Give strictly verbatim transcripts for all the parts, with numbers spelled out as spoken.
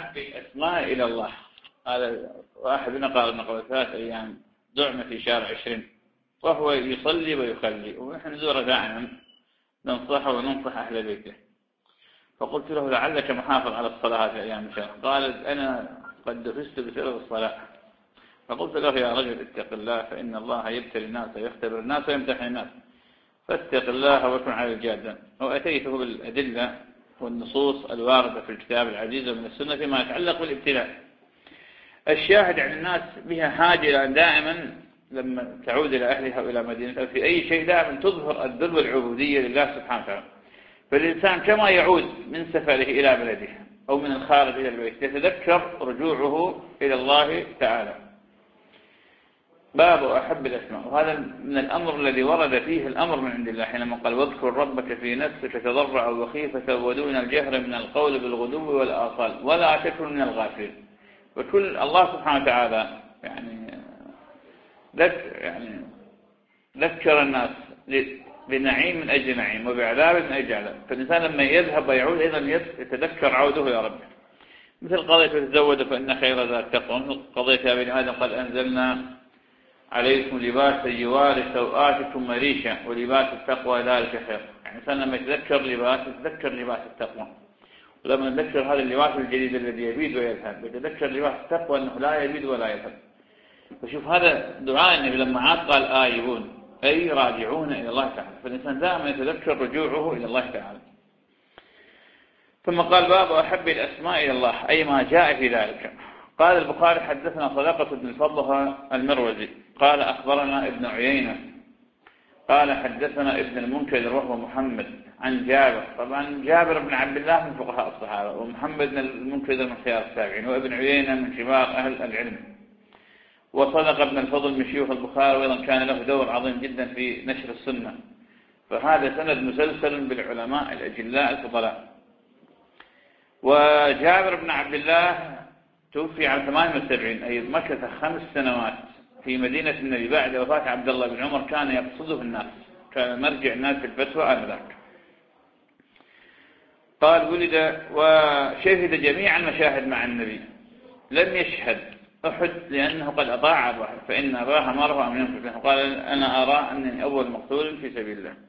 أحب الأسماء إلى الله. هذا واحد نقل نقل ثلاث أيام دعم في شارع عشرين وهو يصلي ويخلي، ونحن نزوره دائما ننصحه وننصح أهل بيته. فقلت له لعلك محافظ على الصلاة في أيام الشهر. قال أنا قد دفست بسبب الصلاة. فقلت له يا رجل اتق الله، فإن الله يبتلي الناس ويختبر الناس ويمتحن الناس، فاتق الله وكن على الجادة. وأتيته بالأدلة والنصوص الواردة في الكتاب العزيز ومن السنة فيما يتعلق بالابتلاء. الشاهد عن الناس بها حاجة دائما لما تعود إلى أهلها وإلى مدينتها في أي شيء دائما تظهر الذل والعبودية لله سبحانه وتعالى. فالإنسان كما يعود من سفره إلى بلده أو من الخارج إلى البيت يتذكر رجوعه إلى الله تعالى. باب أحب الأسماء، وهذا من الأمر الذي ورد فيه الأمر من عند الله حينما قال واذكر ربك في نفسك تضرعا وخيفة ودون الجهر من القول بالغدو والآصال ولا تكن من الغافلين. وكل الله سبحانه وتعالى يعني ذكر يعني ذكر الناس بنعيم من أجل نعيم وبعذاب من أجل عذاب. فالإنسان لما يذهب ويعود أيضا يتذكر عوده يا رب، مثل قضية تزود فإن خير ذا التقوى، مثل قضية يا بني آدم قد أنزلنا عليكم لباسا يواري سوآتكم مريشا ولباس التقوى ذلك خير. يعني الإنسان لما يتذكر لباس يتذكر لباس التقوى، ولما يتذكر هذا اللباس الجديد الذي يبيد ويذهب يتذكر لباس التقوى أنه لا يبيد ولا يذهب. فشوف هذا دعاء النبي لما عاد قال آيبون أي راجعون إلى الله تعالى، فالإنسان دائما يتذكر رجوعه إلى الله تعالى. ثم قال باب أحب الأسماء إلى الله أي ما جاء في ذلك. قال البخاري حدثنا صدقة بن الفضل المروزي قال أخبرنا ابن عيينة قال حدثنا ابن المنكدر وهو محمد عن جابر. طبعا جابر بن عبد الله من فقهاء الصحابة، ومحمد بن المنكدر من خيار التابعين، وابن عيينة من كبار أهل العلم. وصدق ابن الفضل من شيوخ البخاري، وأيضا كان له دور عظيم جدا في نشر السنة. فهذا سند مسلسل بالعلماء الأجلاء الفضلاء. وجابر بن عبد الله توفي عام ثمانية وسبعين، أي مكث خمس سنوات في مدينة النبي بعد وفاة عبد الله بن عمر. كان يقصده الناس، كان مرجع الناس في الفتوى آنذاك. قال ولد وشهد جميع المشاهد مع النبي، لم يشهد أحد لأنه قد أطاع أباه، فإن أباه أمره أن ينفق. قال أنا أرى أنني أول مقتول في سبيل الله.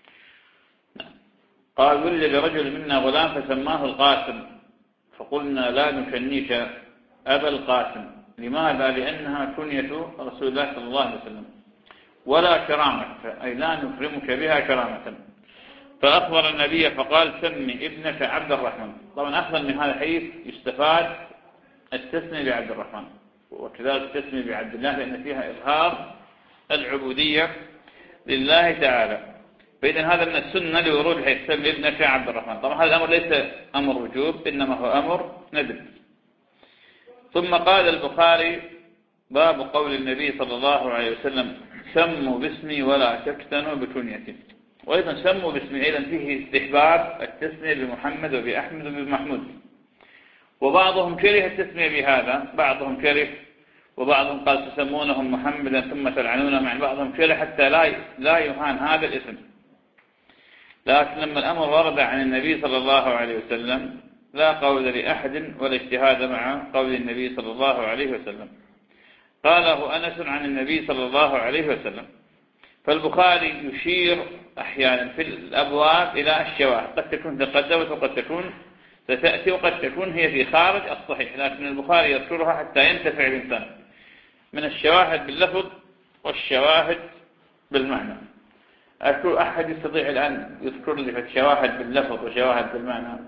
قال ولد لرجل منا غلام فسماه القاسم، فقلنا لا نكنيك أبا القاسم. لماذا؟ لأنها كنية رسول الله صلى الله عليه وسلم، ولا كرامة، أي لا نكرمك بها كرامة. فأخبر النبي فقال سمي ابنك عبد الرحمن. طبعا أفضل من هذا الحديث يستفاد التسمية بعبد الرحمن، وكذلك التسمية بعبد الله، لأن فيها إظهار العبودية لله تعالى. فإذا هذا من السنة لورود حيث سمي ابنك عبد الرحمن. طبعا هذا الأمر ليس أمر وجوب، إنما هو أمر ندب. ثم قال البخاري باب قول النبي صلى الله عليه وسلم سموا باسمي ولا تكتنوا بكنيتي. وأيضا سموا باسمي أيضا فيه استحباب التسمية بمحمد وبأحمد وبمحمود. وبعضهم كره التسمية بهذا، بعضهم كره، وبعضهم قال تسمونهم محمدا ثم تلعنون مع بعضهم كره حتى لا لا يهان هذا الاسم. لكن لما الأمر ورد عن النبي صلى الله عليه وسلم لا قول لأحد ولا اجتهاد مع قول النبي صلى الله عليه وسلم. قاله أنس عن النبي صلى الله عليه وسلم. فالبخاري يشير أحيانا في الأبواب إلى الشواهد، قد تكون تقدمت وقد تكون ستأتي وقد تكون هي في خارج الصحيح، لكن البخاري يذكرها حتى ينتفع الإنسان من الشواهد باللفظ والشواهد بالمعنى. أكو أحد يستطيع الآن يذكر لي في الشواهد باللفظ وشواهد بالمعنى؟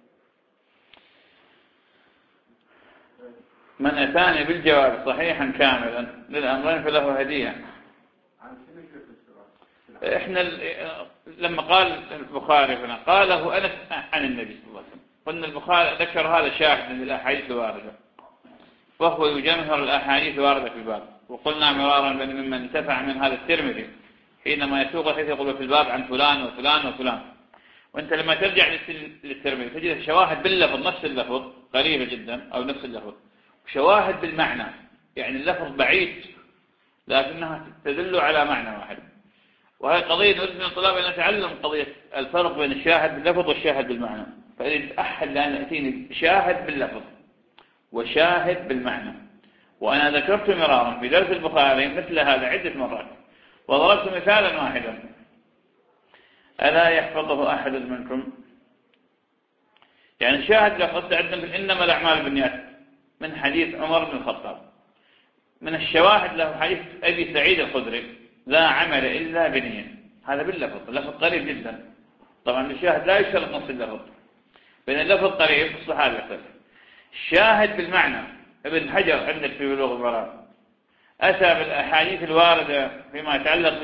من أتاني بالجواب صحيحا كاملا للأمرين فله هدية. إحنا لما قال البخاري هنا قاله أنس عن النبي صلى الله عليه وسلم، قلنا البخاري ذكر هذا شاهد من الأحاديث الواردة، وهو يجمهر الأحاديث الواردة في الباب. وقلنا مرارا ممن انتفع من هذا الترمذي حينما يسوق الحديث يقول في الباب عن فلان وفلان وفلان. وانت لما ترجع للترمذي تجد شواهد باللفظ نفس اللفظ قريبة جدا أو نفس اللفظ، وشواهد بالمعنى، يعني اللفظ بعيد لكنها تدل على معنى واحد. وهي قضية نريد من الطلاب أن نتعلم قضية الفرق بين الشاهد باللفظ والشاهد بالمعنى. فإذا أحد لأن يأتيني شاهد باللفظ وشاهد بالمعنى. وأنا ذكرت مرارا في درس البخاري مثل هذا عدة مرات، وضربت مثالا واحدا: ألا يحفظه أحد منكم؟ يعني شاهد لقد عندنا إنما الأعمال بالنيات من حديث عمر بن الخطاب. من الشواهد له حديث أبي سعيد الخدري: لا عمل إلا بنية. هذا باللفظ، اللفظ قريب جدا. طبعا الشاهد لا يشترط نص اللفظ، بين اللفظ قريب الصحابة يختلف. الشاهد بالمعنى ابن حجر عندك في بلوغ المرام أتى بالأحاديث الواردة فيما يتعلق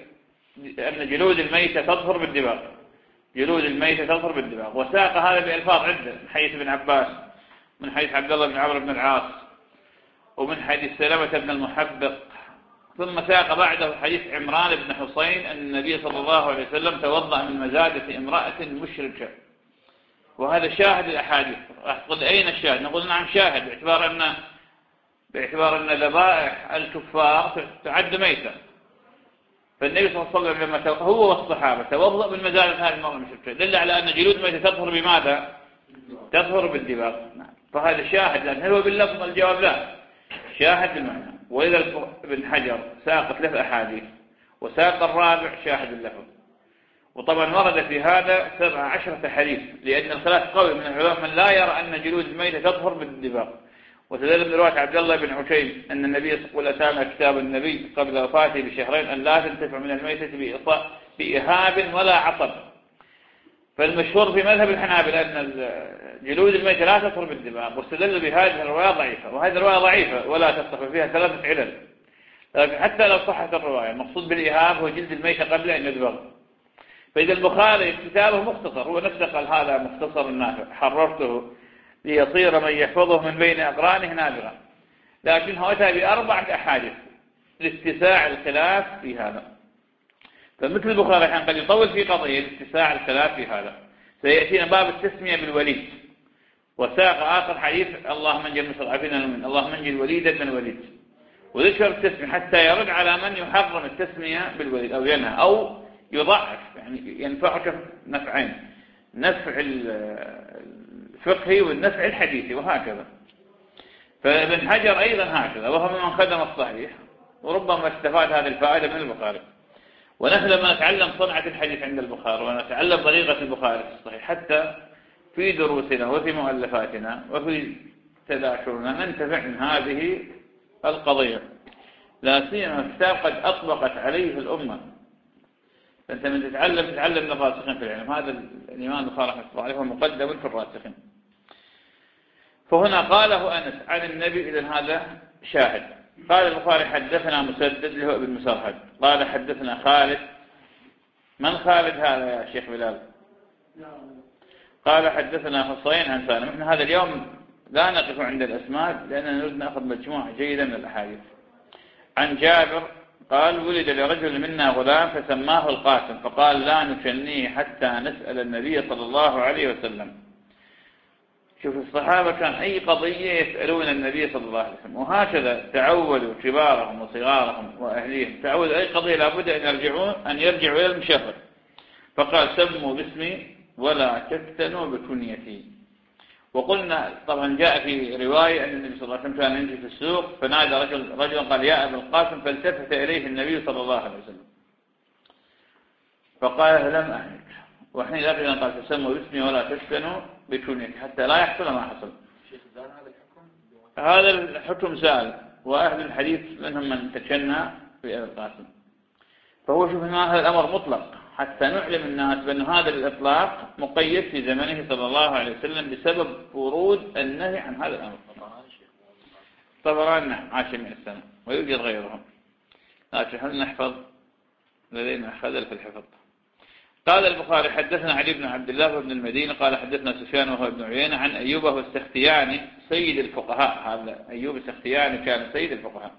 بأن جلود الميتة تظهر بالدباغ، جلود الميتة تظهر بالدباغ، وساق هذا بألفاظ عدة: من حديث ابن عباس، من حديث عبد الله بن عمرو بن العاص، ومن حديث سلمة بن المحبق. ثم ساق بعده حديث عمران بن حصين أن النبي صلى الله عليه وسلم توضأ من مزادة امرأة مشركة، وهذا شاهد الأحاديث. راح تقول أين الشاهد؟ نقول نعم شاهد، باعتبار أن باعتبار أن ذبائح الكفار تعد ميتة. فالنبي صلى الله عليه وسلم لما هو والصحابة توضأ من مزادة هذه المرأة المشركة، دل على أن جلود ميتة تظهر بماذا؟ تظهر بالدباغ. فهذا شاهد، لأن هو باللفظ الجواب لا، شاهد بالمعنى. وإذا ابن حجر ساق ثلاث أحاديث وساق الرابع شاهد اللفظ. وطبعا ورد في هذا سبع عشرة حديث، لأن الخلاف قوي من العلماء من لا يرى أن جلود الميتة تظهر بالدباغ. وتدل برواية عبد الله بن عشيم أن النبي يقول: أتانا كتاب النبي قبل وفاته بشهرين أن لا تنتفع من الميتة بإهاب ولا عصب. فالمشهور في مذهب الحنابلة أن جلود الميتة لا تظهر بالدباغ، واستدل بهذه الرواية ضعيفة، وهذه الرواية ضعيفة ولا تصح، فيها ثلاثة علل. لكن حتى لو صحت الرواية، المقصود بالإهاب هو جلد الميتة قبل أن يدبغ. فإذا البخاري كتابه مختصر، هو نفسه قال: هذا مختصر النافع حررته ليصير من يحفظه من بين أقرانه نابغا. لكنه أتى بأربعة أحاديث لاتساع الخلاف في هذا. فمثل البخاري الحين قد يطول في قضية لاتساع الخلاف في هذا. سيأتينا باب التسمية بالوليد، وساق آخر حديث: اللهم انجي المستضعفين من اللهم انجي الوليد بن الوليد، وذكر التسمية حتى يرد على من يحرم التسمية بالوليد أو ينهى أو يضعف، يعني ينفعك نفعين: نفع الفقهي والنفع الحديثي، وهكذا. فابن حجر أيضا هكذا، وهو من خدم الصحيح، وربما استفاد هذه الفائدة من البخاري. ونحن لما نتعلم صنعة الحديث عند البخاري ونتعلم طريقة البخاري في الصحيح، حتى في دروسنا وفي مؤلفاتنا وفي تذاكرنا ننتفع من هذه القضية، لا سيما الكتاب قد أطبقت عليه الأمة. فأنت من تتعلم تتعلم من الراسخين في العلم. هذا الإمام البخاري رحمه الله عليه هو مقدم في الراسخين. فهنا قاله أنس عن النبي، إذن هذا شاهد. قال البخاري: حدثنا مسدد اللي هو ابن مسرهد قال حدثنا خالد. من خالد هذا يا شيخ بلال؟ قال حدثنا حصين عن سالم. احنا هذا اليوم لا نقف عند الأسماء لأننا نريد نأخذ مجموعة جيدة من الأحاديث. عن جابر قال: ولد لرجل منا غلام فسماه القاسم، فقال: لا نشنيه حتى نسأل النبي صلى الله عليه وسلم. شوف الصحابة كان أي قضية يسألون النبي صلى الله عليه وسلم، وهكذا تعودوا كبارهم وصغارهم وأهليهم، تعودوا أي قضية لابد أن يرجعون أن يرجعوا إلى المشرع. فقال: سموا باسمي ولا تفتنوا بكنيتي. وقلنا طبعا جاء في رواية أن النبي صلى الله عليه وسلم كان يمشي في السوق فنادى رجل رجل قال: يا أبا القاسم، فالتفت إليه النبي صلى الله عليه وسلم فقال: لم أهلك. وحين أخيرا قال: تسموا باسمي ولا تفتنوا بكنيتي، حتى لا يحصل ما حصل. هذا الحكم سأل، وأهل الحديث منهم من تشنى في أبي القاسم. فهو شوف ما هذا الأمر مطلق حتى نعلم الناس بأن هذا الإطلاق مقيد في زمنه صلى الله عليه وسلم بسبب ورود النهي عن هذا الأمر. طبعا عاشر من السنة ويوجد غيرهم، لكن هل نحفظ؟ لدينا خلل في الحفظ. قال البخاري: حدثنا علي بن عبد الله بن المدينة قال حدثنا سفيان وهو ابن عيينة عن أيوب وهو السختياني سيد الفقهاء. هذا أيوب السختياني كان سيد الفقهاء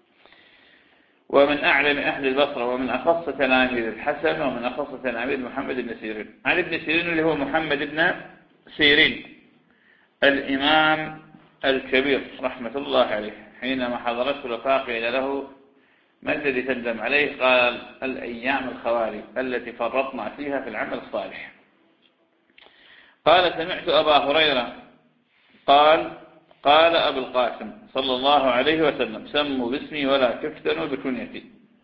ومن أعلم أهل البصرة، ومن أخص تلاميذ الحسن، ومن أخص تلاميذ محمد بن سيرين. عن ابن سيرين اللي هو محمد بن سيرين الإمام الكبير رحمة الله عليه، حينما حضرته الوفاة قيل له: ما الذي تندم عليه؟ قال: الأيام الخوالي التي فرطنا فيها في العمل الصالح. قال: سمعت أبا هريرة قال: قال أبو القاسم صلى الله عليه وسلم سموا باسمي ولا تفتنوا بكنيتي.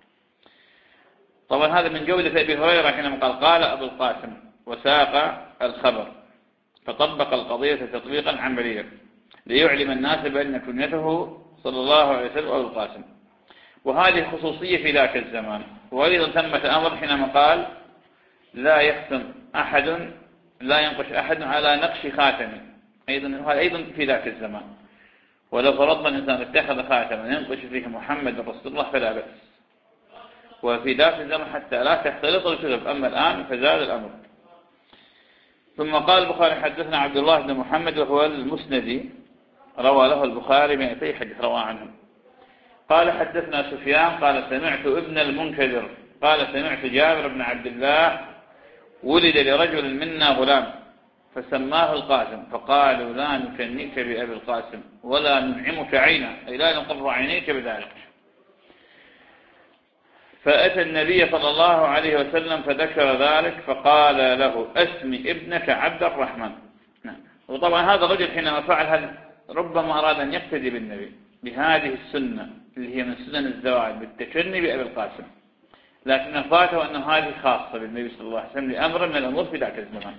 طبعا هذا من جودة أبي هريرة حينما قال قال أبو القاسم وساق الخبر، فطبق القضية تطبيقا عمليا ليعلم الناس بأن كنيته صلى الله عليه وسلم أبو القاسم. وهذه خصوصية في ذاك الزمان. وأيضا ثمة أمر حينما قال لا يختم أحد لا ينقش أحد على نقش خاتم، أيضا هذا أيضا في ذاك الزمان. ولو فرضنا الإنسان اتخذ خاتما ينقش فيه محمد رسول الله فلا بأس، وفي ذاك الزمان حتى لا تختلط الكتب. أما الآن فزاد الأمر. ثم قال البخاري حدثنا عبد الله بن محمد وهو المسندي، روى له البخاري مئتي حديث روى عنه. قال حدثنا سفيان قال سمعت ابن المنكدر قال سمعت جابر بن عبد الله ولد لرجل منا غلام فسماه القاسم، فقالوا لا نكنيك بأبي القاسم ولا ننعمك عينا، أي لا نقر عينيك بذلك. فأتى النبي صلى الله عليه وسلم فذكر ذلك فقال له أسمي ابنك عبد الرحمن. وطبعا هذا الرجل حينما فعل هذا ربما أراد أن يقتدي بالنبي بهذه السنة اللي هي من سنن الزواج بالتكني بأبي القاسم، لكن فاته أن هذه خاصة بالنبي صلى الله عليه وسلم لأمر من الأمور في ذاك الزمان.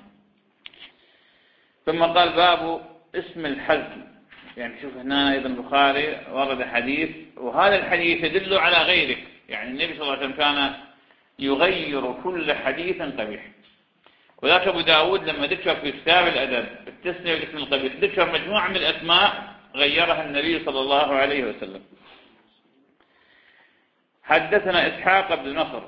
ثم قال باب اسم الحزم. يعني شوف هنا أيضا البخاري ورد حديث، وهذا الحديث يدل على غيره. يعني النبي صلى الله عليه وسلم كان يغير كل حديث قبيح. وذاك أبو داود لما ذكر في كتاب الأدب التسمية والاسم القبيح ذكر مجموعة من الأسماء غيرها النبي صلى الله عليه وسلم. حدثنا إسحاق بن نصر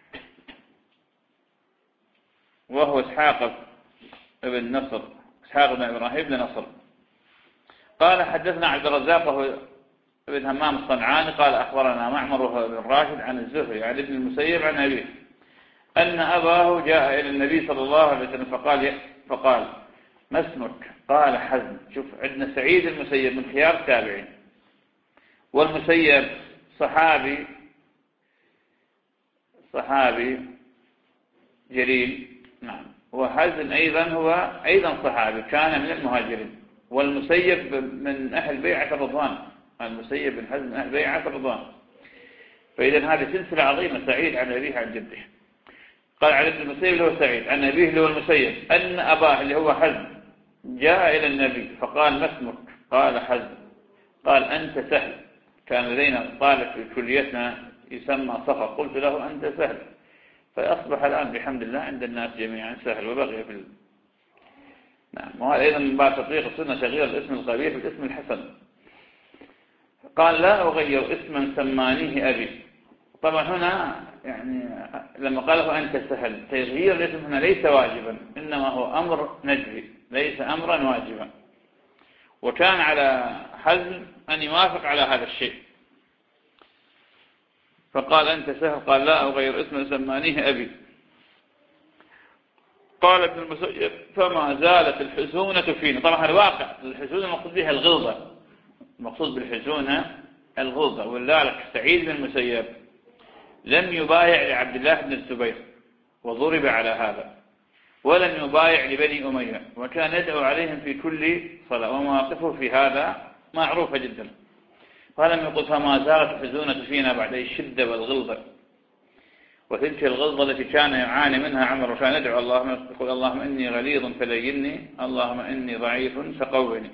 وهو إسحاق بن نصر إسحاق بن إبراهيم بن نصر قال حدثنا عبد الرزاق وهو ابن همام الصنعاني قال أخبرنا معمر وهو ابن راشد عن الزهري عن ابن المسيب عن أبيه أن أباه جاء إلى النبي صلى الله عليه وسلم فقال فقال ما اسمك؟ قال حزم. شوف عندنا سعيد المسيب من خيار التابعين، والمسيب صحابي صحابي جليل. نعم. وحزم أيضا هو أيضا صحابي كان من المهاجرين، والمسيب من أهل بيعة الرضوان. المسيب بن حزم من أهل بيعة الرضوان. فإذا هذه سلسلة عظيمة. سعيد عن أبيه عن جده. قال عن ابن المسيب اللي هو سعيد عن أبيه اللي هو المسيب أن أباه اللي هو حزم جاء إلى النبي فقال ما اسمك؟ قال حزم. قال أنت سهل. كان لدينا طالب في كليتنا يسمى صفر، قلت له أنت سهل، فأصبح الآن بحمد الله عند الناس جميعا سهل وبقي في ال... نعم. وهذا أيضا من بعد تطبيق السنة تغيير الاسم القبيح بالاسم الحسن. قال لا أغير اسما سمانيه أبي. طبعا هنا يعني لما قاله أنت سهل تغيير الاسم هنا ليس واجبا، إنما هو أمر ندبي ليس أمرا واجبا. وكان على حزم أن يوافق على هذا الشيء. فقال أنت سهل قال لا أغير اسما سمانيه أبي. قال ابن المسيب فما زالت الحزونة فينا. طبعا الواقع الحزونة المقصود بها الغلظة، المقصود بالحزونة الغلظة. ولذلك سعيد بن المسيب لم يبايع لعبد الله بن الزبير وضرب على هذا، ولم يبايع لبني أمية، وكان يدعو عليهم في كل صلاة، ومواقفه في هذا معروفة جدا. فلم يقل فما زالت الحزونة فينا بعد الشدة والغلظة. وتلك الغلظة التي كان يعاني منها عمر، وكان يدعو اللهم يقول اللهم إني غليظ فليني، اللهم إني ضعيف فقوّني.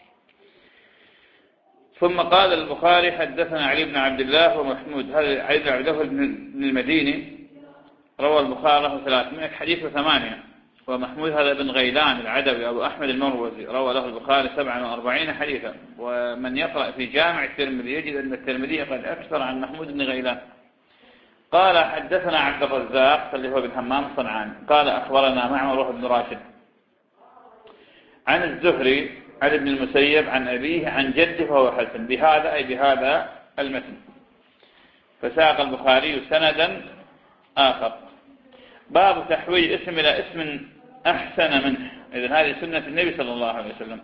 ثم قال البخاري حدثنا علي بن عبد الله ومحمود. هذا علي بن عبد الله بن المديني روى البخاري له ثلاثمائة حديث وثمانية، ومحمود هذا بن غيلان العدوي أبو أحمد المروزي روى له البخاري سبعة وأربعين حديثا. ومن يقرأ في جامع الترمذي يجد أن الترمذي قد أكثر عن محمود بن غيلان. قال حدثنا عبد الرزاق اللي هو بن همام الصنعاني قال أخبرنا معمر وهو بن راشد عن الزهري عن ابن المسيب عن أبيه عن جده فهو حسن بهذا أي بهذا المتن. فساق البخاري سندا آخر. باب تحويل اسم إلى اسم أحسن منه. إذن هذه سنة النبي صلى الله عليه وسلم.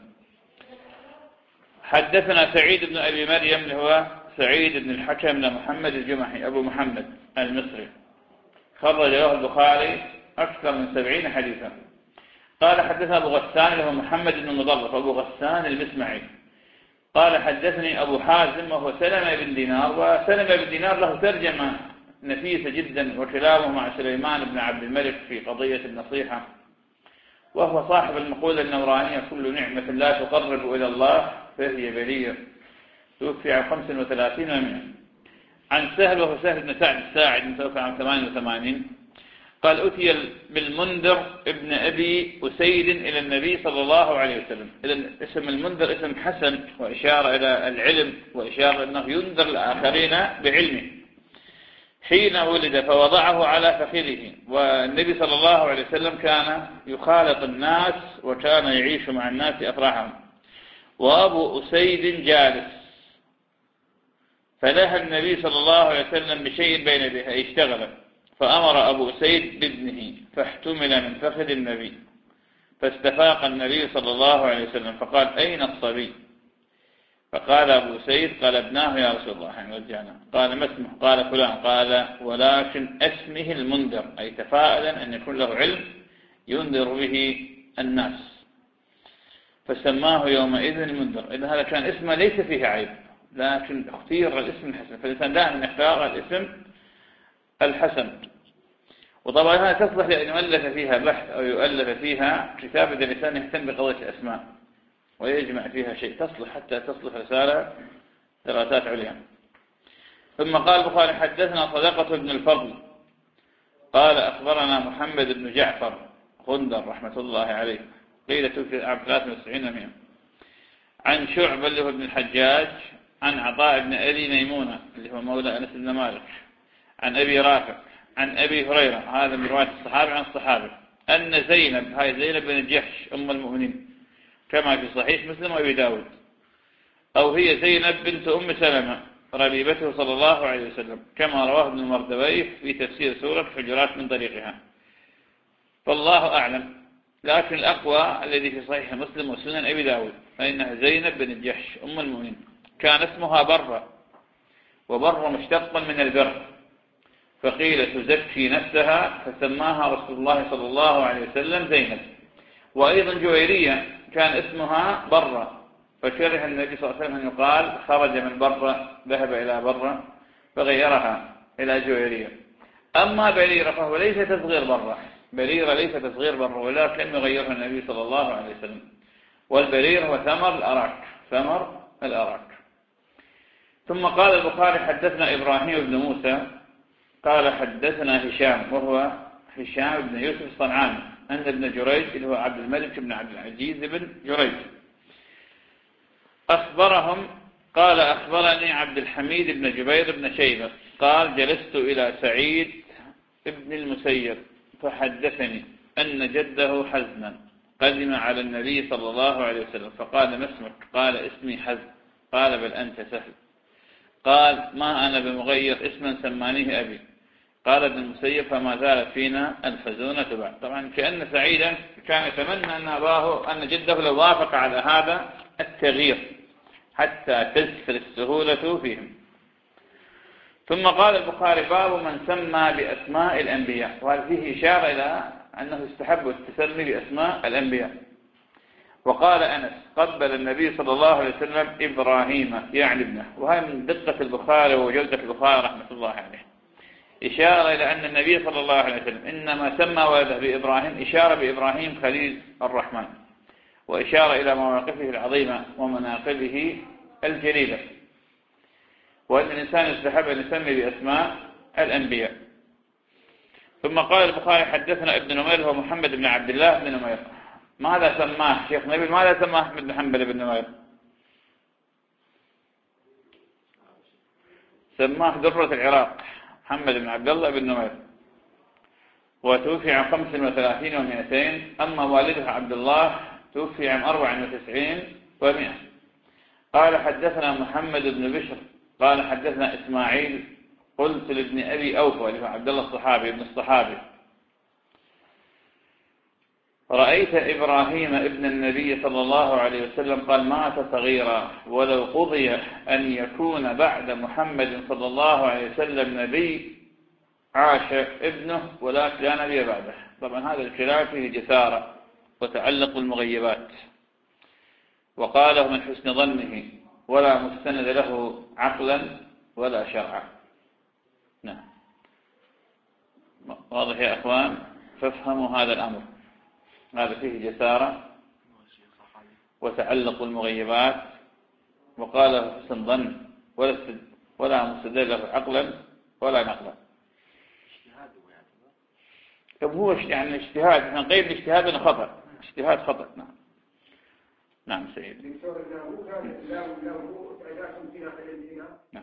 حدثنا سعيد بن أبي مريم اللي هو سعيد بن الحكم بن محمد الجمحي أبو محمد المصري، خرج له البخاري أكثر من سبعين حديثا. قال حدثنا أبو غسان اللي هو محمد بن مضرف أبو غسان المسمعي قال حدثني أبو حازم وهو سلمة بن دينار، وسلمة بن دينار له ترجمة نفيسة جدا، وكلامه مع سليمان بن عبد الملك في قضية النصيحة، وهو صاحب المقولة النورانية: كل نعمة لا تقرب إلى الله فهي بلية. توفي عام خمس وثلاثين ومئة. عن سهل وهو سهل بن سعد الساعد متوفى عام ثمانية وثمانين قال: أتي بالمنذر ابن أبي أسيد إلى النبي صلى الله عليه وسلم. إذن اسم المنذر اسم حسن، وإشارة إلى العلم، وإشارة أنه ينذر الآخرين بعلمه. حين ولد فوضعه على فخذه، والنبي صلى الله عليه وسلم كان يخالط الناس وكان يعيش مع الناس أفراحهم. وأبو أسيد جالس، فلها النبي صلى الله عليه وسلم بشيء بين يديه، أي اشتغل، فأمر أبو أسيد بابنه فاحتمل من فخذ النبي، فاستفاق النبي صلى الله عليه وسلم فقال: أين الصبي؟ فقال أبو أسيد: قال ابناه يا رسول الله، يعني رجعنا. قال: ما اسمه؟ قال فلان. قال: ولكن اسمه المنذر، أي تفاؤلا أن يكون له علم ينذر به الناس، فسماه يومئذ المنذر. إذا هذا كان اسمه ليس فيه عيب، لكن اختير الاسم الحسن، فالإنسان دائما يختار الاسم الحسن. وطبعا هذا تصلح لأن يؤلف فيها بحث أو يؤلف فيها كتاب إذا الإنسان يهتم بقضية الأسماء ويجمع فيها شيء، تصلح حتى تصلح رسالة دراسات عليا. ثم قال البخاري: حدثنا صدقة بن الفضل قال: أخبرنا محمد بن جعفر غندر رحمة الله عليه، قيل توفي عام ثلاثة وتسعين ومئة. عن شعبة اللي هو ابن الحجاج، عن عطاء بن أبي ميمونة اللي هو مولى أنس بن مالك، عن أبي رافع عن أبي هريرة، هذا من رواية الصحابة عن الصحابة، أن زينب، هاي زينب بن الجحش أم المؤمنين كما في صحيح مسلم وأبي داود، أو هي زينب بنت أم سلمة ربيبته صلى الله عليه وسلم، كما رواه ابن المردوي في تفسير سورة حجرات من طريقها، فالله أعلم. لكن الأقوى الذي في صحيح مسلم وسنن أبي داود فإنها زينب بن الجحش أم المؤمنين، كان اسمها برة، وبر مشتق من البر، فقيل تزكي نفسها فسماها رسول الله صلى الله عليه وسلم زينب. وأيضا جويرية كان اسمها برة، فكره النبي صلى الله عليه وسلم أن يقال خرج من برة ذهب إلى برة، فغيرها إلى جويرية. أما بريرة فهو ليس تصغير برة، بريرة ليس تصغير برة، ولكن يغيرها النبي صلى الله عليه وسلم. والبرير هو ثمر الأراك، ثمر الأراك. ثم قال البخاري: حدثنا إبراهيم بن موسى قال: حدثنا هشام وهو هشام بن يوسف الصنعاني، أن ابن جريج اللي هو عبد الملك بن عبد العزيز بن جريج أخبرهم قال: أخبرني عبد الحميد بن جبير بن شيبة قال: جلست إلى سعيد بن المسيب فحدثني أن جده حزنا قدم على النبي صلى الله عليه وسلم، فقال: ما اسمك؟ قال: اسمي حزن. قال: بل أنت سهل. قال: ما أنا بمغير اسما سمانيه أبي. قال ابن المسيب: فما زالت فينا الحزونة بعد. طبعا كأن سعيدا كان يتمنى أن أباه أن جده لو وافق على هذا التغيير حتى تزفر السهولة فيهم. ثم قال البخاري: باب من سمى بأسماء الأنبياء، وهذا فيه إشارة إلى أنه يستحب التسمي بأسماء الأنبياء. وقال أنس: قبل النبي صلى الله عليه وسلم إبراهيم يعني ابنه. وهذا من دقة البخاري وجودة البخاري رحمة الله عليه، إشارة إلى أن النبي صلى الله عليه وسلم إنما سمى ولده بإبراهيم إشارة بإبراهيم خليل الرحمن، وإشارة إلى مواقفه العظيمة ومناقبه الجليلة، وأن الإنسان يستحب أن يسمي بأسماء الأنبياء. ثم قال البخاري: حدثنا ابن نمير هو محمد بن عبد الله بن نمير. ماذا سماه شيخ نبيل؟ ماذا سماه أحمد بن حنبل بن نمير؟ سماه درة العراق محمد بن عبد الله بن نمير، وتوفي عام خمس وثلاثين ومئتين. أما والده عبد الله توفي عام أربع وتسعين ومئة. قال: حدثنا محمد بن بشر قال: حدثنا إسماعيل قلت لابن أبي أوفى اللي هو عبد الله الصحابي ابن الصحابي: رأيت إبراهيم ابن النبي صلى الله عليه وسلم قال: مات صغيرا، ولو قضي أن يكون بعد محمد صلى الله عليه وسلم نبي عاش ابنه ولكن لا نبي بعده. طبعا هذا الكلام فيه جسارة وتعلق بالمغيبات، وقاله من حسن ظنه ولا مستند له عقلا ولا شرعا. نعم، واضح يا أخوان؟ فافهموا هذا الأمر، هذا فيه جسارة وتعلق المغيبات، وقال حسن ظن ولا ولا مستدل له عقلا ولا نقلا. طب هو يعني اجتهاد، احنا نقيم الاجتهاد انه خطأ، اجتهاد خطأ. نعم نعم سيدي. نعم.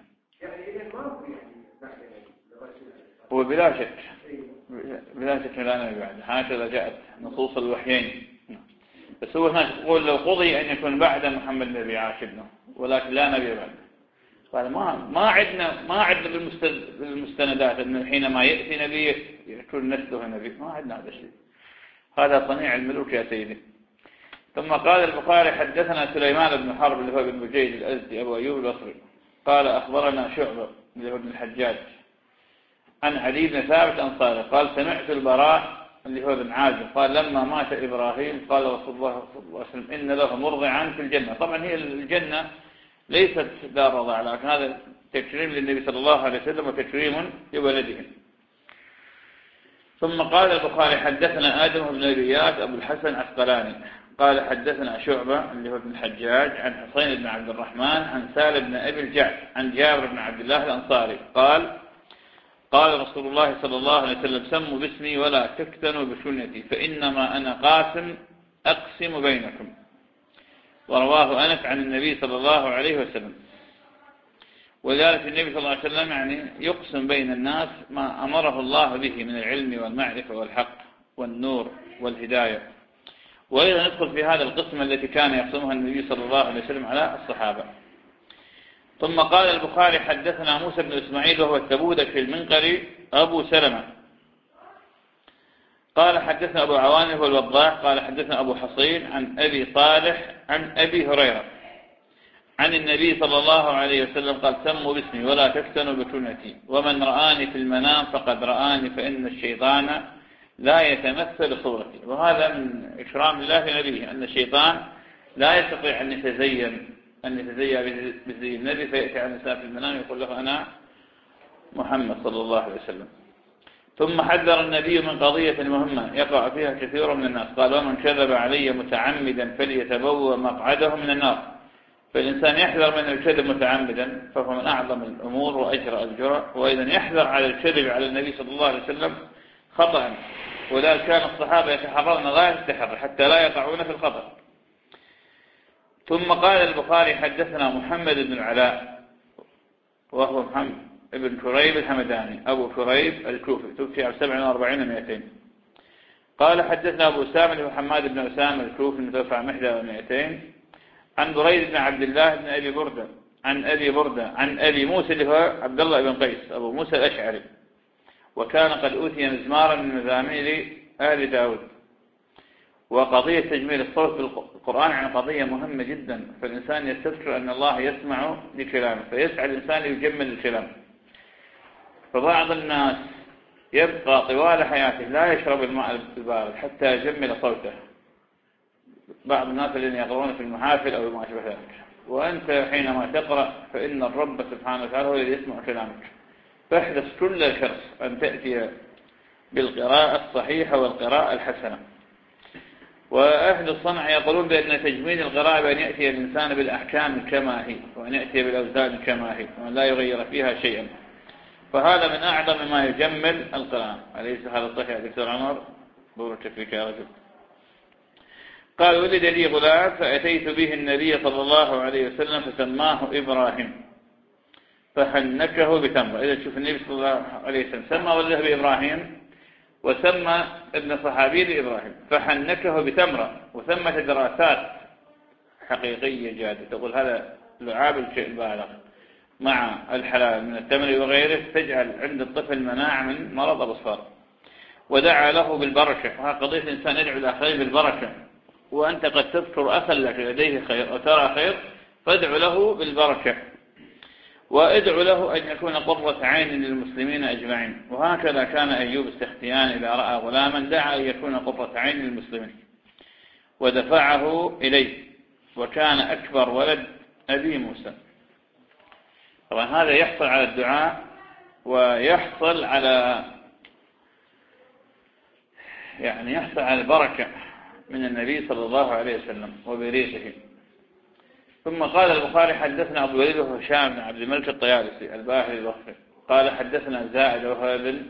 هو بلا شك بلا شك لا نبي بعد، هكذا جاءت نصوص الوحيين. بس هو هناك يقول لو قضي أن يكون بعد محمد نبي عاشبنا، ولكن لا نبي بعد. قال ما ما عندنا ما عندنا بالمستندات أنه حينما يأتي نبي يكون نسله نبي، ما عندنا هذا الشيء، هذا صنيع الملوك يا سيدي. ثم قال البخاري حدثنا سليمان بن حرب اللي هو بن بجيد الأزدي أبو أيوب البصري قال أخبرنا شعبة اللي هو ابن الحجاج عن علي بن ثابت أنصاري قال سمعت البراء اللي هو ابن عازب قال لما مات إبراهيم قال رسول الله صلى الله عليه وسلم إن له مرضعا في الجنة. طبعا هي الجنة ليست دار رضاع، لكن هذا تكريم للنبي صلى الله عليه وسلم وتكريم لولده. ثم قال البخاري حدثنا آدم بن إياس أبو الحسن عسقلاني قال حدثنا شعبة اللي هو ابن الحجاج عن حسين بن عبد الرحمن عن سالم بن أبي الجعد عن جابر بن عبد الله الأنصاري قال قال رسول الله صلى الله عليه وسلم سموا باسمي ولا تكتنوا بسنتي فإنما أنا قاسم أقسم بينكم. ورواه أنس عن النبي صلى الله عليه وسلم. ولذلك النبي صلى الله عليه وسلم يعني يقسم بين الناس ما أمره الله به من العلم والمعرفة والحق والنور والهداية. وأيضا ندخل في هذا القسم التي كان يقسمها النبي صلى الله عليه وسلم على الصحابة. ثم قال البخاري حدثنا موسى بن إسماعيل وهو التبوذكي المنقري أبو سلمة قال حدثنا أبو عوان وهو الوضاح قال حدثنا أبو حصين عن أبي صالح عن أبي هريرة عن النبي صلى الله عليه وسلم قال سموا باسمي ولا تفتنوا بكنتي ومن رآني في المنام فقد رآني فإن الشيطان لا يتمثل صورتي. وهذا من إكرام الله لنبيه أن الشيطان لا يستطيع أن يتزين أن يتزين بزي النبي فيأتي عن النساء في المنام يقول له أنا محمد صلى الله عليه وسلم. ثم حذر النبي من قضية مهمة يقع فيها كثير من الناس قال ومن كذب علي متعمدا فليتبوأ مقعده من النار. فالإنسان يحذر من الكذب متعمدا فهو من أعظم الأمور وأجرأ الجرأ، وأيضا يحذر على الكذب على النبي صلى الله عليه وسلم خطأ. وذلك كان الصحابة يتحرون غاية التحري حتى لا يقعون في الخطأ. ثم قال البخاري حدثنا محمد بن العلاء وهو محمد ابن كريب الحمداني أبو كريب الكوفي توفي عام سبع وأربعين ومئتين قال حدثنا أبو أسامة وحماد بن أسامة الكوفي المتوفى عام إحدى ومئتين عن بريد بن عبد الله بن أبي بردة عن أبي بردة عن أبي موسى اللي هو عبد الله بن قيس أبو موسى الأشعري وكان قد أوتي مزمارا من مزامير آل داود. وقضية تجميل الصوت بالقرآن عن قضية مهمة جدا، فالإنسان يستذكر أن الله يسمع لكلامه فيسعى الإنسان ليجمل الكلام. فبعض الناس يبقى طوال حياته لا يشرب الماء البارد حتى يجمل صوته، بعض الناس الذين يقرؤون في المحافل أو ما شابه ذلك. وأنت حينما تقرأ فإن الرب سبحانه وتعالى هو الذي يسمع كلامك. فاحرص كل الحرص أن تأتي بالقراءة الصحيحة والقراءة الحسنة. وأهل الصنع يقولون بأن تجميل القراءة بأن يأتي الإنسان بالأحكام كما هي وأن يأتي بالأوزان كما هي وأن لا يغير فيها شيئا، فهذا من أعظم ما يجمل القراءة. أليس هذا صحيح يا دكتور عمر؟ بورك فيك يا رجل. قال ولد لي غلام فأتيت به النبي صلى الله عليه وسلم فسماه إبراهيم فحنكه بتمرة. إذا تشوف النبي صلى الله عليه وسلم سمى ولده بإبراهيم وسمى ابن صحابي لإبراهيم فحنكه بتمرة. وثمة دراسات حقيقية جادة تقول هذا لعاب الشيء البالغ مع الحلال من التمر وغيره تجعل عند الطفل مناعة من مرض الأصفار. ودعا له بالبركة، وهذا قضية الإنسان يدعو الآخرين بالبركة. وأنت قد تذكر أخا لك لديه خير وترى خير فادعو له بالبركة، وادعو له أن يكون قرة عين للمسلمين أجمعين. وهكذا كان أيوب السختيان إذا رأى غلاما دعا أن يكون قرة عين للمسلمين ودفعه إليه. وكان أكبر ولد أبي موسى. طبعا هذا يحصل على الدعاء ويحصل على يعني يحصل على البركة من النبي صلى الله عليه وسلم وبريقه. ثم قال البخاري حدثنا أبو الوليد وهشام بن عبد الملك الطيالسي الباهلي البصري قال حدثنا زائد وهو بن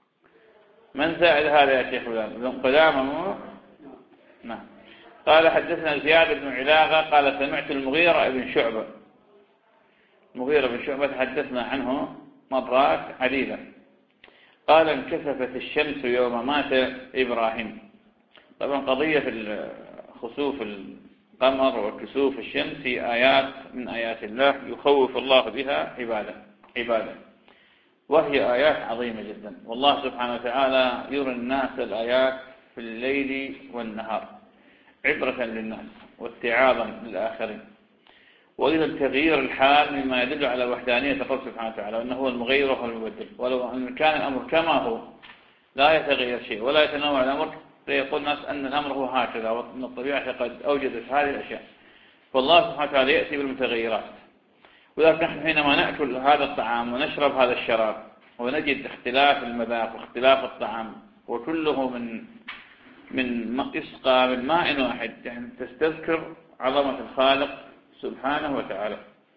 من زائد هذا يا شيخ فلان بن قدامة نعم. قال حدثنا زياد بن علاقة قال سمعت المغيرة بن شعبة المغيرة بن شعبة حدثنا عنه مرات عديدة قال انكسفت الشمس يوم مات إبراهيم. طبعا قضية في خسوف القمر وكسوف الشمس في آيات من آيات الله يخوف الله بها عباده عباده وهي آيات عظيمة جدا. والله سبحانه وتعالى يرى الناس الآيات في الليل والنهار عبرة للناس واتعاظا للآخرين وإذا تغيير الحال مما يدل على وحدانية الله سبحانه وتعالى وأنه هو المغير وهو المبدل. ولو أن كان الأمر كما هو لا يتغير شيء ولا يتنوع الأمر فيقول الناس أن الأمر هو هكذا وأن الطبيعة قد أوجدت هذه الأشياء. فالله سبحانه وتعالى يأتي بالمتغيرات. ولكن نحن حينما نأكل هذا الطعام ونشرب هذا الشراب ونجد اختلاف المذاق واختلاف الطعام وكله من من يسقى من ماء واحد يعني تستذكر عظمة الخالق سبحانه وتعالى.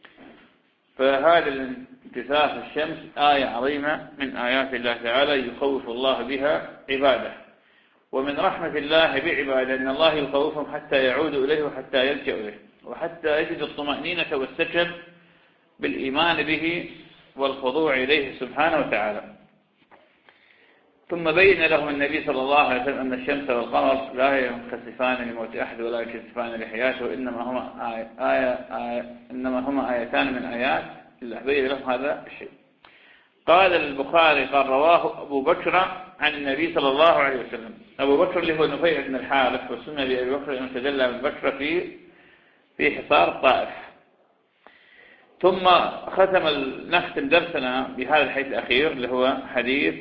فهذا انكساف الشمس آية عظيمة من آيات الله تعالى يخوف الله بها عباده. ومن رحمة الله بعباده أن الله يخوفهم حتى يعودوا إليه وحتى يلجأوا إليه وحتى يجد الطمأنينة والسكن بالإيمان به والخضوع إليه سبحانه وتعالى. ثم بين لهم النبي صلى الله عليه وسلم أن الشمس والقمر لا ينخسفان لموت أحد ولا ينخسفان لحياته إنما هما آية آية آية إنما هما آيتان من آيات الله. بين لهم هذا الشيء. قال البخاري قال رواه أبو بكر عن النبي صلى الله عليه وسلم. أبو بكر اللي هو نفيع بن الحارث وسمي بأبي بكر أنه تجلى من بكر في في حصار الطائف. ثم ختم نختم درسنا بهذا الحديث الأخير اللي هو حديث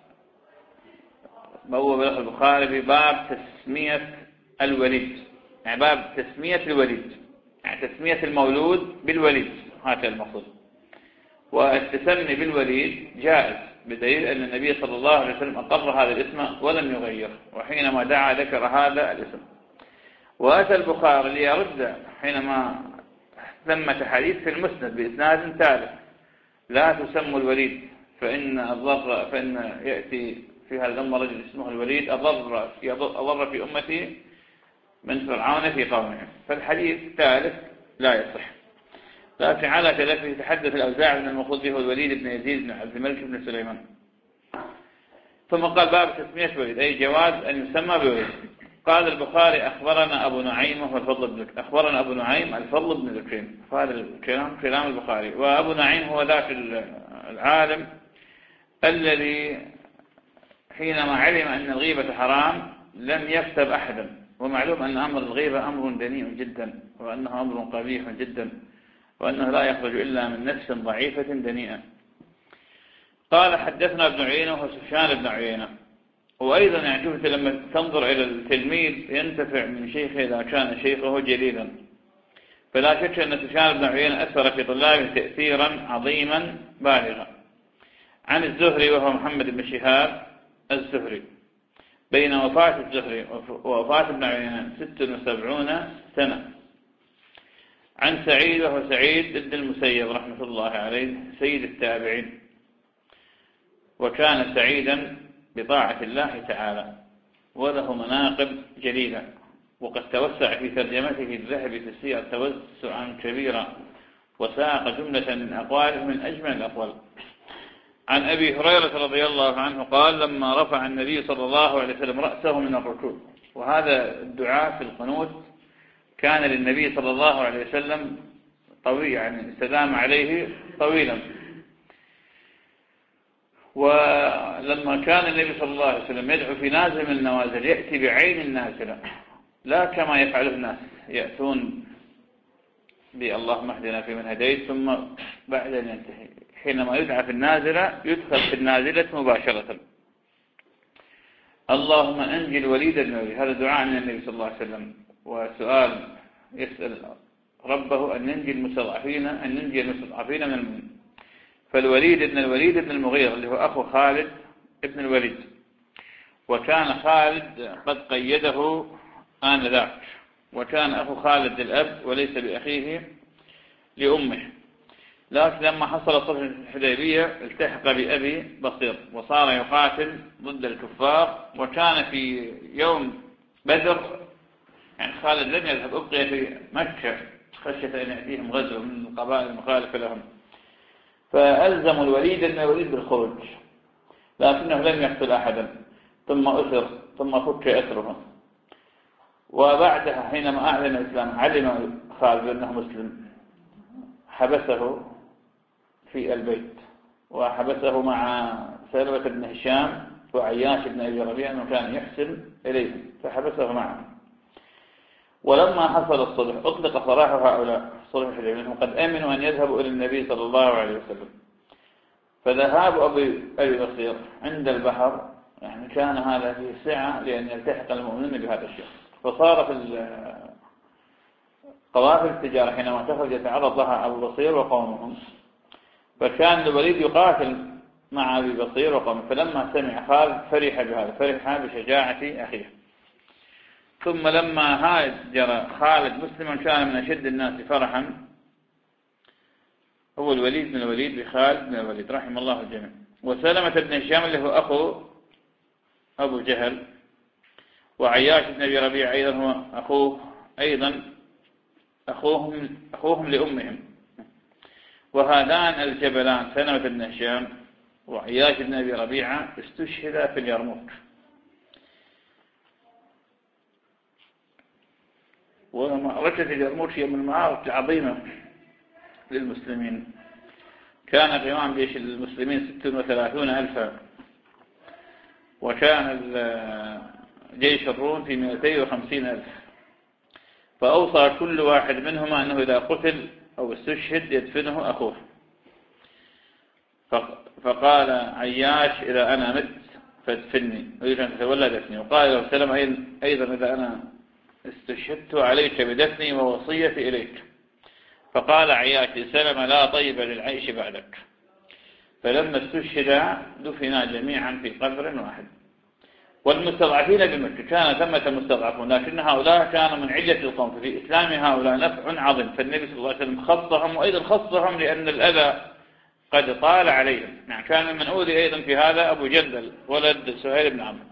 بوب له البخاري في باب تسمية الوليد يعني باب تسمية الوليد يعني تسمية المولود بالوليد هذا المقصود. والتسمي بالوليد جائز بدليل أن النبي صلى الله عليه وسلم أقر هذا الاسم ولم يغير وحينما دعا ذكر هذا الاسم. وأتى البخاري ليرد حينما ثمة حديث في المسند بإسناد ثالث لا تسموا الوليد فإن الضر فإن يأتي في هذا الأمر رجل اسمه الوليد أضر في أضر في أمتي من فرعون في قومهم. فالحديث الثالث لا يصح. لكن على خلافه يتحدث الأوزاعي من المخوض به الوليد بن يزيد بن عبد الملك بن سليمان. ثم قال باب تسمية الوليد أي جواز أن يسمى بوليد. قال البخاري أخبرنا أبو نعيم وهو الفضل بن أخبرنا أبو نعيم الفضل بن ذكرين. فهذا الكلام كلام البخاري. وأبو نعيم هو ذاك العالم الذي حينما علم أن الغيبة حرام لم يكتب أحدا. ومعلوم أن أمر الغيبة أمر دنيء جدا وأنه أمر قبيح جدا وأنه لا يخرج إلا من نفس ضعيفة دنيئة. قال حدثنا ابن عيينة وهو سفيان بن عيينة. وأيضا يعني شوف لما تنظر إلى التلميذ ينتفع من شيخه إذا كان شيخه جليلا. فلا شك أن سفيان بن عيينة أثر في طلابه تأثيرا عظيما بالغا. عن الزهري وهو محمد بن شهاب الزهري بين وفاة الزهري ووفاة ابن عيينة ست وسبعون سنة. عن سعيد وهو سعيد بن المسيب رحمة الله عليه سيد التابعين وكان سعيدا بطاعة الله تعالى وله مناقب جليلة. وقد توسع في ترجمته الذهبي في السير توسعا كبيرا وساق جملة من أقواله من أجمل الأقوال. عن أبي هريرة رضي الله عنه قال لما رفع النبي صلى الله عليه وسلم رأسه من الركوع. وهذا الدعاء في القنوت كان للنبي صلى الله عليه وسلم طويل يعني السلام عليه طويلا. ولما كان النبي صلى الله عليه وسلم يدعو في نازل من النوازل يأتي بعين النازلة لا كما يفعله الناس يأتون باللهم اهدنا فيمن هديت ثم بعد أن ينتهي. حينما يدعى في النازلة يدخل في النازلة مباشرة. اللهم أنجي الوليد بن الوليد. هذا دعاء من النبي صلى الله عليه وسلم. وسؤال يسأل ربه أن ننجي المستضعفين أن ننجي المستضعفين من المؤمنين. فالوليد بن الوليد بن المغيرة اللي هو أخو خالد بن الوليد، وكان خالد قد قيده آنذاك، وكان أخو خالد الأب وليس بأخيه لأمه، لكن لما حصل صلح الحديبية التحق بأبي بصير وصار يقاتل ضد الكفار. وكان في يوم بدر يعني خالد لم يذهب، أبقي في مكة خشية أن يأتيهم غزو من القبائل المخالفة لهم، فألزموا الوليد بن الوليد بالخروج، لكنه لم يقتل أحدا، ثم أسر ثم فك أسرهم. وبعدها حينما أعلن الإسلام علم خالد أنه مسلم، حبسه في البيت، وحبسه مع سلمة بن هشام وعياش بن أبي ربيعة أنه كان يحسن إليهم، فحبسه معه. ولما حصل الصلح أطلق سراح هؤلاء صلح الحديبية، قد أمنوا أن يذهبوا إلى النبي صلى الله عليه وسلم. فذهاب أبي أبي بصير عند البحر يعني كان هذا فيه سعة لأن يلتحق المؤمنين بهذا الشيء. فصار في قوافل التجارة حينما تخرج يتعرض لها أبو بصير وقومهم، فكان الوليد يقاتل مع أبي بصير وقومه. فلما سمع خالد فرح بهذا، فرح بشجاعة أخيه. ثم لما هاجر خالد مسلما كان من أشد الناس فرحا هو الوليد بن الوليد بخالد بن الوليد رحم الله الجميع. وسلمة بن هشام اللي هو أخو أبو جهل، وعياش بن أبي ربيعة أيضا هو أخوه أيضا أخوهم, أخوهم لأمهم. وهذان الجبلان سلمة بن هشام وعياش بن أبي ربيعة استشهدا في اليرموك. ومعركة اليرموك هي من المعارك العظيمة للمسلمين. كان قوام جيش المسلمين ست وثلاثون ألفا، وكان جيش الروم في مئتين وخمسين ألف. فأوصى كل واحد منهما أنه إذا قتل أو استشهد يدفنه أخوه. فقال عياش إذا أنا مت فادفني أريد أن تتولى دفني. وقال له سلم أيضا إذا أنا استشهدت عليك بدفني ووصيتي إليك. فقال عياش سلم لا طيب للعيش بعدك. فلما استشهد دفنا جميعا في قبر واحد. والمستضعفين بمكة كان ثمة مستضعفون، لكن هؤلاء كانوا من علة القوم، في إسلام هؤلاء نفع عظيم. فالنبي صلى الله عليه وسلم خصهم، وأيضا خصهم لأن الأذى قد طال عليهم. يعني كان من أوذي أيضا في هذا أبو جندل ولد سهيل بن عمرو.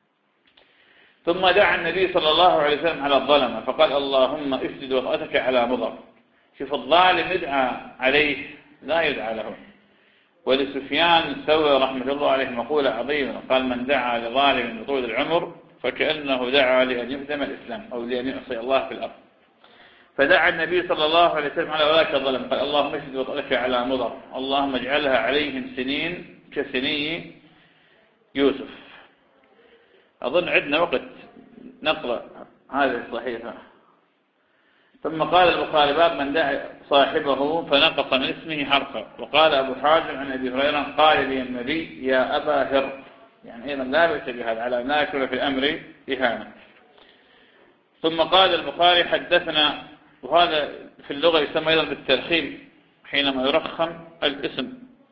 ثم دعا النبي صلى الله عليه وسلم على الظلمة فقال اللهم افسد وطأتك على مضر. شوف الظالم يدعى عليه لا يدعى له. ولسفيان الثوري رحمه الله عليه مقولة عظيمة، قال من دعا لظالم بطول العمر فكأنه دعا لأن يهدم الإسلام أو لأن يعصي الله في الأرض. فدعا النبي صلى الله عليه وسلم على أولاك الظلم قال اللهم اشهد وطأتك على مضر، اللهم اجعلها عليهم سنين كسني يوسف. أظن عندنا وقت نقرأ هذه الصحيفة. ثم قال البخاري باب من دعا صاحبه فنقص من اسمه حرفا. وقال أبو حازم عن أبي هريرة قال لي النبي يا أبا هر، يعني أيضا لا بأس بهذا على أن ناكل في الأمر إهانة. ثم قال البخاري حدثنا، وهذا في اللغة يسمى أيضا بالترخيم حينما يرخم الاسم.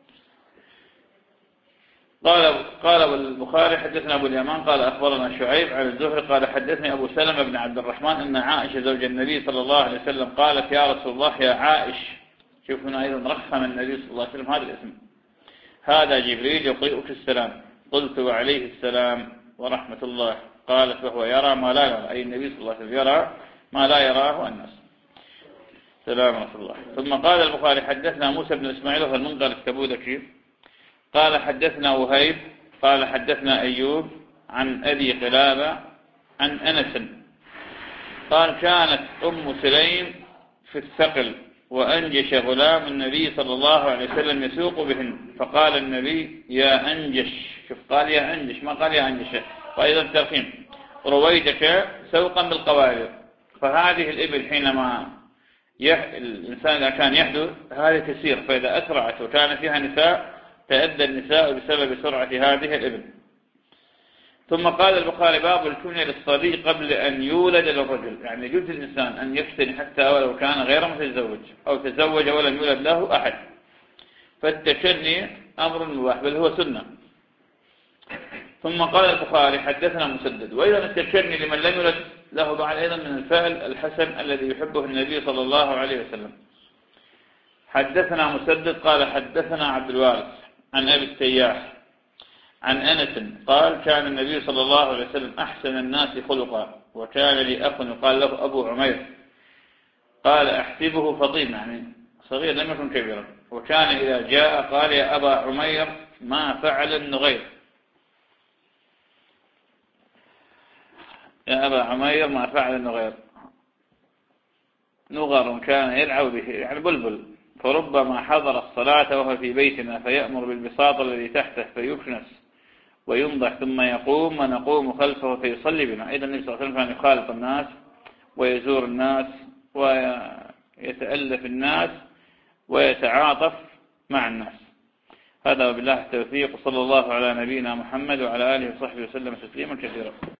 قال قال البخاري حدثنا أبو اليمان قال أخبرنا شعيب عن الزهري قال حدثني أبو سلمة بن عبد الرحمن أن عائشة زوج النبي صلى الله عليه وسلم قالت يا رسول الله يا عائش. شوف هنا أيضا رخم النبي صلى الله عليه وسلم هذا الاسم، هذا جبريل يقرئك السلام. قلت وعليه السلام ورحمة الله. قالت فهو يرى ما لا يرى، أي النبي صلى الله عليه وسلم يرى ما لا يراه الناس. سلام ورحمة الله. ثم قال البخاري حدثنا موسى بن إسماعيل والمنقر التبوذكي قال حدثنا وهيب قال حدثنا أيوب عن أبي قلابة عن أنس قال كانت أم سليم في الثقل وأنجش غلام النبي صلى الله عليه وسلم يسوق بهن. فقال النبي يا أنجش، شوف قال يا أنجش ما قال يا أنجش. وأيضا الترخيم رويدك سوقا بالقوارب. فهذه الإبل حينما يح... الإنسان إذا كان يحدث هذه تسير، فإذا أسرعت وكان فيها نساء تأدى النساء بسبب سرعة هذه الإبل. ثم قال البخاري باب الكنية للصبي قبل أن يولد للرجل، يعني يجوز للإنسان أن يفتن حتى ولو كان غير متزوج أو تزوج ولم يولد له أحد، فالتشني أمر مباح بل هو سنة. ثم قال البخاري حدثنا مسدد. وإذا التشني لمن لم يولد له بعد أيضا من الفعل الحسن الذي يحبه النبي صلى الله عليه وسلم. حدثنا مسدد قال حدثنا عبد الوارث عن أبي التياح عن أنس قال كان النبي صلى الله عليه وسلم أحسن الناس خلقا، وكان لي أخ يقال له أبو عمير قال أحسبه فطيم، يعني صغير لم يكن كبيرا، وكان إذا جاء قال يا أبا عمير ما فعل النغير، يا أبا عمير ما فعل النغير، نغر كان يلعب به يعني بلبل، فربما حضر الصلاة وهو في بيتنا فيأمر بالبساط الذي تحته فيكنس وينضح ثم يقوم ونقوم خلفه فيصلي بنا. أيضا النبي صلى الله عليه وسلم كان يخالط الناس ويزور الناس ويتألف الناس ويتعاطف مع الناس. هذا وبالله التوفيق، صلى الله على نبينا محمد وعلى آله وصحبه وسلم تسليما كثيرا.